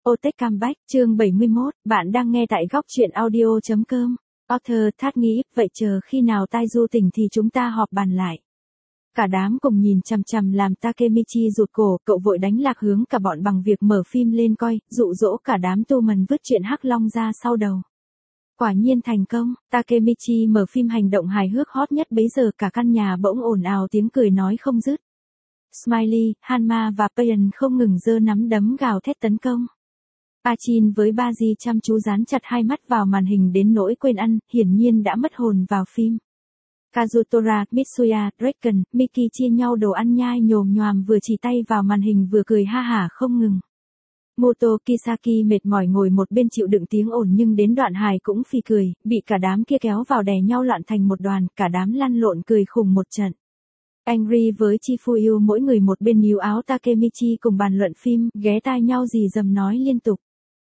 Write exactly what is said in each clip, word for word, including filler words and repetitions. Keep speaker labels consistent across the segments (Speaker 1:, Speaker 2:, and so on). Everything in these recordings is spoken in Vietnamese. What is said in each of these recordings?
Speaker 1: Otech Comeback, chương bảy mươi mốt, bạn đang nghe tại góc truyện audio chấm com. Author Thát nghĩ, vậy chờ khi nào Taiju tỉnh thì chúng ta họp bàn lại. Cả đám cùng nhìn chằm chằm làm Takemichi rụt cổ, cậu vội đánh lạc hướng cả bọn bằng việc mở phim lên coi, dụ dỗ cả đám tu mần vứt chuyện Hắc Long ra sau đầu. Quả nhiên thành công, Takemichi mở phim hành động hài hước hot nhất bấy giờ, cả căn nhà bỗng ồn ào tiếng cười nói không dứt. Smiley, Hanma và Payan không ngừng giơ nắm đấm gào thét tấn công. Pachin với Baji chăm chú dán chặt hai mắt vào màn hình đến nỗi quên ăn, hiển nhiên đã mất hồn vào phim. Kazutora, Mitsuya, Draken, Miki chia nhau đồ ăn nhai nhồm nhoàm, vừa chỉ tay vào màn hình vừa cười ha hả không ngừng. Moto Kisaki mệt mỏi ngồi một bên chịu đựng tiếng ồn nhưng đến đoạn hài cũng phì cười, bị cả đám kia kéo vào đè nhau loạn thành một đoàn, cả đám lăn lộn cười khùng một trận. Angry với Chifuyu mỗi người một bên níu áo Takemichi cùng bàn luận phim, ghé tai nhau rì rầm nói liên tục.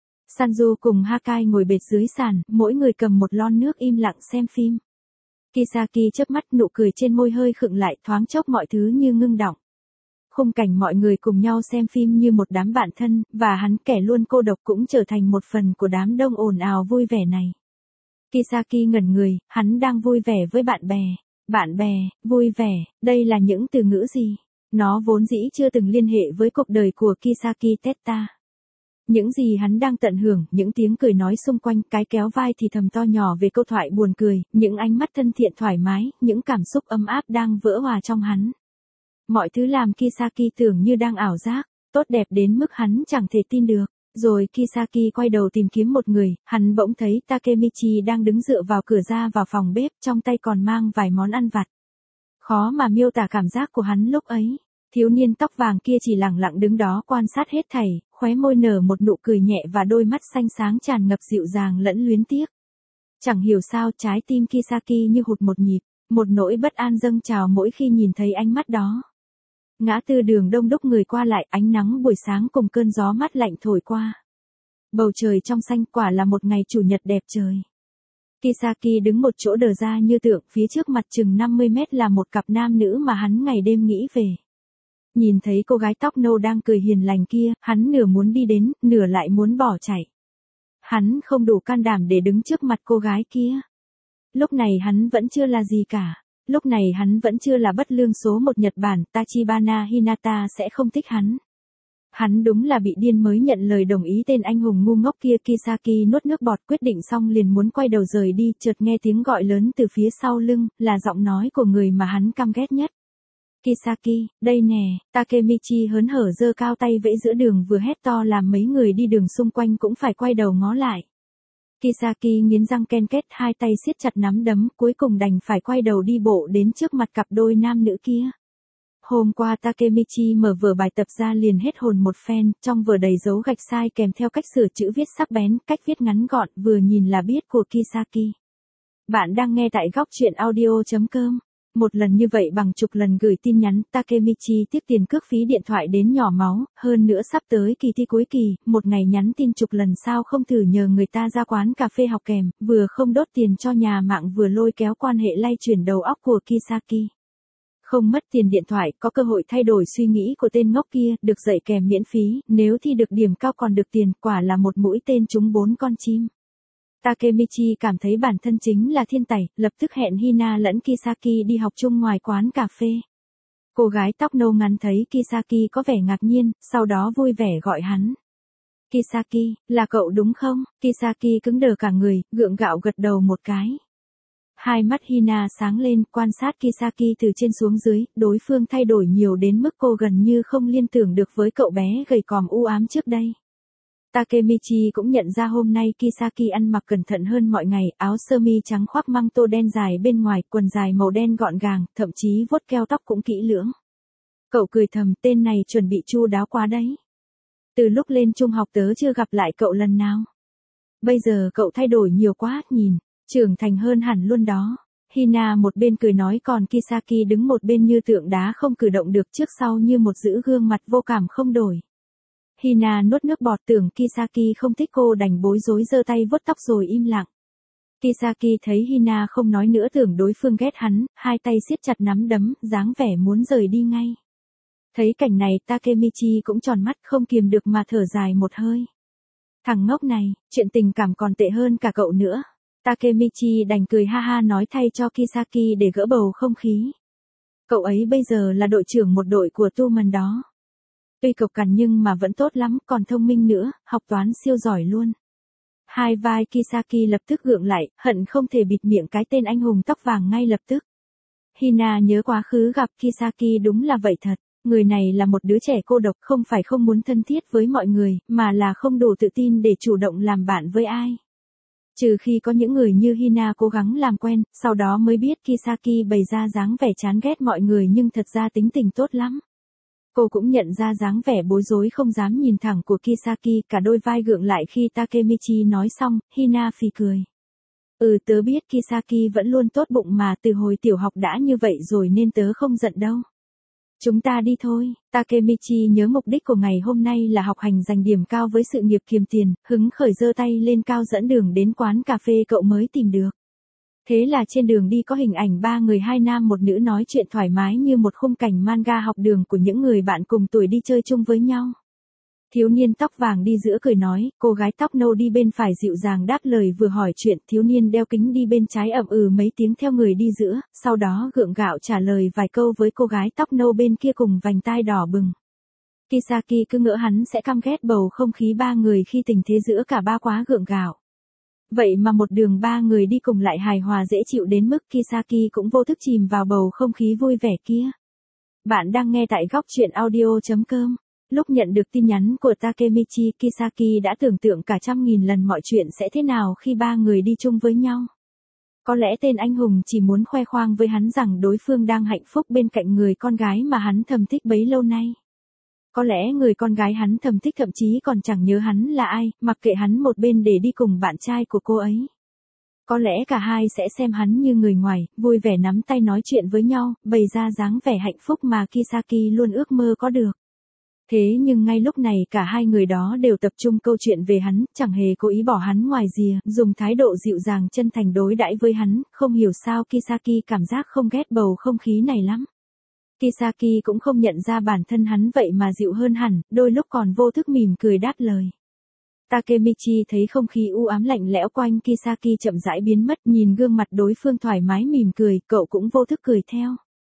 Speaker 1: Sanju cùng Hakai ngồi bệt dưới sàn, mỗi người cầm một lon nước im lặng xem phim. Kisaki chớp mắt, nụ cười trên môi hơi khựng lại, thoáng chốc mọi thứ như ngưng đọng. Khung cảnh mọi người cùng nhau xem phim như một đám bạn thân, và hắn kẻ luôn cô độc cũng trở thành một phần của đám đông ồn ào vui vẻ này. Kisaki ngẩn người, hắn đang vui vẻ với bạn bè. Bạn bè, vui vẻ, đây là những từ ngữ gì? Nó vốn dĩ chưa từng liên hệ với cuộc đời của Kisaki Teta. Những gì hắn đang tận hưởng, những tiếng cười nói xung quanh, cái kéo vai thì thầm to nhỏ về câu thoại buồn cười, những ánh mắt thân thiện thoải mái, những cảm xúc ấm áp đang vỡ hòa trong hắn. Mọi thứ làm Kisaki tưởng như đang ảo giác, tốt đẹp đến mức hắn chẳng thể tin được. Rồi Kisaki quay đầu tìm kiếm một người, hắn bỗng thấy Takemichi đang đứng dựa vào cửa ra vào phòng bếp, trong tay còn mang vài món ăn vặt. Khó mà miêu tả cảm giác của hắn lúc ấy. Thiếu niên tóc vàng kia chỉ lặng lặng đứng đó quan sát hết thảy, khóe môi nở một nụ cười nhẹ và đôi mắt xanh sáng tràn ngập dịu dàng lẫn luyến tiếc. Chẳng hiểu sao trái tim Kisaki như hụt một nhịp, một nỗi bất an dâng trào mỗi khi nhìn thấy ánh mắt đó. Ngã tư đường đông đúc người qua lại, ánh nắng buổi sáng cùng cơn gió mát lạnh thổi qua. Bầu trời trong xanh, quả là một ngày chủ nhật đẹp trời. Kisaki đứng một chỗ đờ ra như tượng, phía trước mặt chừng năm mươi mét là một cặp nam nữ mà hắn ngày đêm nghĩ về. Nhìn thấy cô gái tóc nâu đang cười hiền lành kia, hắn nửa muốn đi đến, nửa lại muốn bỏ chạy. Hắn không đủ can đảm để đứng trước mặt cô gái kia. Lúc này hắn vẫn chưa là gì cả. Lúc này hắn vẫn chưa là bất lương số một Nhật Bản, Tachibana Hinata sẽ không thích hắn. Hắn đúng là bị điên mới nhận lời đồng ý tên anh hùng ngu ngốc kia. Kisaki nuốt nước bọt, quyết định xong liền muốn quay đầu rời đi, chợt nghe tiếng gọi lớn từ phía sau lưng, là giọng nói của người mà hắn căm ghét nhất. Kisaki, đây nè. Takemichi hớn hở giơ cao tay vẫy giữa đường, vừa hét to làm mấy người đi đường xung quanh cũng phải quay đầu ngó lại. Kisaki nghiến răng ken két, hai tay siết chặt nắm đấm, cuối cùng đành phải quay đầu đi bộ đến trước mặt cặp đôi nam nữ kia. Hôm qua Takemichi mở vở bài tập ra liền hết hồn một phen, trong vở đầy dấu gạch sai kèm theo cách sửa chữ viết sắc bén, cách viết ngắn gọn, vừa nhìn là biết của Kisaki. Bạn đang nghe tại góc truyện audio chấm com. Một lần như vậy bằng chục lần gửi tin nhắn, Takemichi tiếc tiền cước phí điện thoại đến nhỏ máu, hơn nữa sắp tới kỳ thi cuối kỳ, một ngày nhắn tin chục lần sao không thử nhờ người ta ra quán cà phê học kèm, vừa không đốt tiền cho nhà mạng vừa lôi kéo quan hệ lay chuyển đầu óc của Kisaki. Không mất tiền điện thoại, có cơ hội thay đổi suy nghĩ của tên ngốc kia, được dạy kèm miễn phí, nếu thi được điểm cao còn được tiền, quả là một mũi tên trúng bốn con chim. Takemichi cảm thấy bản thân chính là thiên tài, lập tức hẹn Hina lẫn Kisaki đi học chung ngoài quán cà phê. Cô gái tóc nâu ngắn thấy Kisaki có vẻ ngạc nhiên, sau đó vui vẻ gọi hắn. Kisaki, là cậu đúng không? Kisaki cứng đờ cả người, gượng gạo gật đầu một cái. Hai mắt Hina sáng lên, quan sát Kisaki từ trên xuống dưới, đối phương thay đổi nhiều đến mức cô gần như không liên tưởng được với cậu bé gầy còm u ám trước đây. Takemichi cũng nhận ra hôm nay Kisaki ăn mặc cẩn thận hơn mọi ngày, áo sơ mi trắng khoác măng tô đen dài bên ngoài, quần dài màu đen gọn gàng, thậm chí vuốt keo tóc cũng kỹ lưỡng. Cậu cười thầm, tên này chuẩn bị chu đáo quá đấy. Từ lúc lên trung học tớ chưa gặp lại cậu lần nào. Bây giờ cậu thay đổi nhiều quá, nhìn, trưởng thành hơn hẳn luôn đó. Hina một bên cười nói, còn Kisaki đứng một bên như tượng đá không cử động được, trước sau như một giữ gương mặt vô cảm không đổi. Hina nuốt nước bọt, tưởng Kisaki không thích cô đành bối rối giơ tay vuốt tóc rồi im lặng. Kisaki thấy Hina không nói nữa tưởng đối phương ghét hắn, hai tay siết chặt nắm đấm, dáng vẻ muốn rời đi ngay. Thấy cảnh này Takemichi cũng tròn mắt không kiềm được mà thở dài một hơi. Thằng ngốc này, chuyện tình cảm còn tệ hơn cả cậu nữa. Takemichi đành cười ha ha nói thay cho Kisaki để gỡ bầu không khí. Cậu ấy bây giờ là đội trưởng một đội của tu mần đó. Tuy cộc cằn nhưng mà vẫn tốt lắm, còn thông minh nữa, học toán siêu giỏi luôn. Hai vai Kisaki lập tức gượng lại, hận không thể bịt miệng cái tên anh hùng tóc vàng ngay lập tức. Hina nhớ quá khứ gặp Kisaki đúng là vậy thật. Người này là một đứa trẻ cô độc, không phải không muốn thân thiết với mọi người, mà là không đủ tự tin để chủ động làm bạn với ai. Trừ khi có những người như Hina cố gắng làm quen, sau đó mới biết Kisaki bày ra dáng vẻ chán ghét mọi người nhưng thật ra tính tình tốt lắm. Cô cũng nhận ra dáng vẻ bối rối không dám nhìn thẳng của Kisaki, cả đôi vai gượng lại khi Takemichi nói xong, Hina phì cười. Ừ, tớ biết Kisaki vẫn luôn tốt bụng mà, từ hồi tiểu học đã như vậy rồi nên tớ không giận đâu. Chúng ta đi thôi. Takemichi nhớ mục đích của ngày hôm nay là học hành giành điểm cao với sự nghiệp kiếm tiền, hứng khởi giơ tay lên cao dẫn đường đến quán cà phê cậu mới tìm được. Thế là trên đường đi có hình ảnh ba người hai nam một nữ nói chuyện thoải mái như một khung cảnh manga học đường của những người bạn cùng tuổi đi chơi chung với nhau. Thiếu niên tóc vàng đi giữa cười nói, cô gái tóc nâu đi bên phải dịu dàng đáp lời vừa hỏi chuyện, thiếu niên đeo kính đi bên trái ậm ừ mấy tiếng theo người đi giữa, sau đó gượng gạo trả lời vài câu với cô gái tóc nâu bên kia cùng vành tai đỏ bừng. Kisaki cứ ngỡ hắn sẽ căm ghét bầu không khí ba người khi tình thế giữa cả ba quá gượng gạo. Vậy mà một đường ba người đi cùng lại hài hòa dễ chịu đến mức Kisaki cũng vô thức chìm vào bầu không khí vui vẻ kia. Bạn đang nghe tại góc truyện audio chấm com. Lúc nhận được tin nhắn của Takemichi, Kisaki đã tưởng tượng cả trăm nghìn lần mọi chuyện sẽ thế nào khi ba người đi chung với nhau. Có lẽ tên anh hùng chỉ muốn khoe khoang với hắn rằng đối phương đang hạnh phúc bên cạnh người con gái mà hắn thầm thích bấy lâu nay. Có lẽ người con gái hắn thầm thích thậm chí còn chẳng nhớ hắn là ai, mặc kệ hắn một bên để đi cùng bạn trai của cô ấy. Có lẽ cả hai sẽ xem hắn như người ngoài, vui vẻ nắm tay nói chuyện với nhau, bày ra dáng vẻ hạnh phúc mà Kisaki luôn ước mơ có được. Thế nhưng ngay lúc này cả hai người đó đều tập trung câu chuyện về hắn, chẳng hề cố ý bỏ hắn ngoài rìa, dùng thái độ dịu dàng chân thành đối đãi với hắn, không hiểu sao Kisaki cảm giác không ghét bầu không khí này lắm. Kisaki cũng không nhận ra bản thân hắn vậy mà dịu hơn hẳn, đôi lúc còn vô thức mỉm cười đáp lời. Takemichi thấy không khí u ám lạnh lẽo quanh Kisaki chậm rãi biến mất, nhìn gương mặt đối phương thoải mái mỉm cười, cậu cũng vô thức cười theo.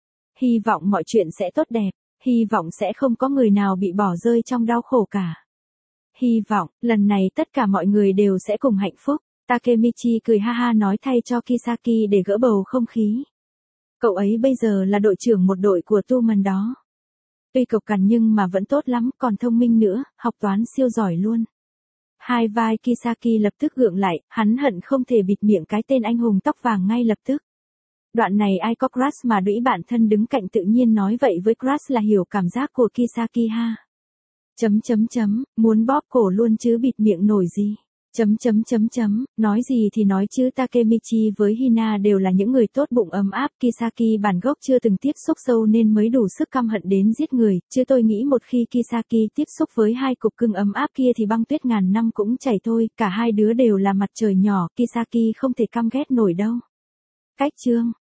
Speaker 1: Hy vọng mọi chuyện sẽ tốt đẹp. Hy vọng sẽ không có người nào bị bỏ rơi trong đau khổ cả. Hy vọng, lần này tất cả mọi người đều sẽ cùng hạnh phúc. Takemichi cười ha ha nói thay cho Kisaki để gỡ bầu không khí. Cậu ấy bây giờ là đội trưởng một đội của tu mần đó. Tuy cộc cằn nhưng mà vẫn tốt lắm, còn thông minh nữa, học toán siêu giỏi luôn. Hai vai Kisaki lập tức gượng lại, hắn hận không thể bịt miệng cái tên anh hùng tóc vàng ngay lập tức. Đoạn này ai có crush mà đũy bản thân đứng cạnh tự nhiên nói vậy với crush là hiểu cảm giác của Kisaki ha. Chấm chấm chấm, muốn bóp cổ luôn chứ bịt miệng nổi gì. Chấm chấm chấm chấm, nói gì thì nói chứ Takemichi với Hina đều là những người tốt bụng ấm áp, Kisaki bản gốc chưa từng tiếp xúc sâu nên mới đủ sức căm hận đến giết người, chứ tôi nghĩ một khi Kisaki tiếp xúc với hai cục cưng ấm áp kia thì băng tuyết ngàn năm cũng chảy thôi, cả hai đứa đều là mặt trời nhỏ, Kisaki không thể căm ghét nổi đâu. Cách chương